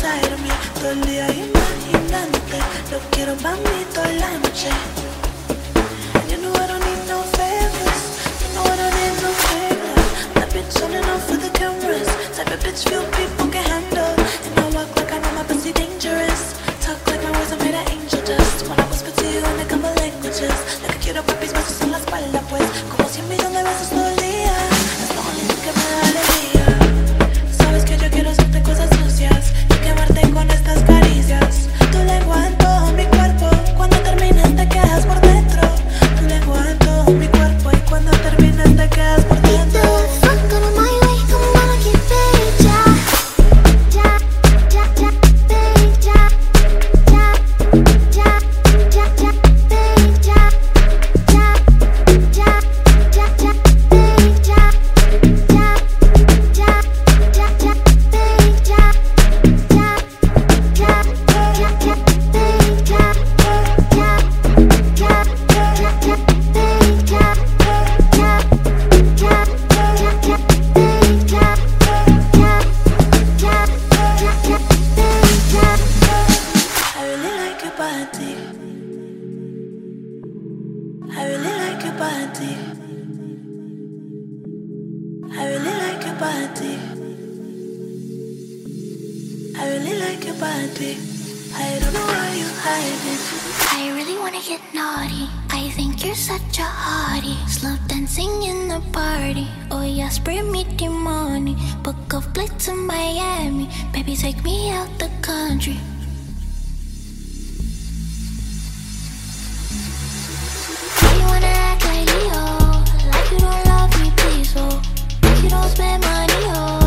inside of me. Todo el día imaginándote, lo quiero para mí toda la noche. And you know I don't need no favors, you know I don't need no favors. That bitch on and off for the cameras, type of bitch few people can handle. And I walk like I know my pussy dangerous, talk like my words are made of angel dust. When I whisper to you in a couple languages, like que quiero papis besos en la espalda pues, como 100 millones de besos todo el día. Es lo único que me da alegría. Sabes que yo quiero hacerte cosas sucias y quemarte con estas caricias. Tu lengua en todo mi cuerpo, cuando termines te quedas por dentro. Tu lengua en todo mi cuerpo y cuando termines te quedas por dentro. I really wanna get naughty. I think you're such a hottie. Slow dancing in the party. Oh yeah, spray me the money. Book a flight to Miami. Baby, take me out the country. Why you wanna act like Leo? Like you don't love me, please, oh. Like you don't spend money, oh.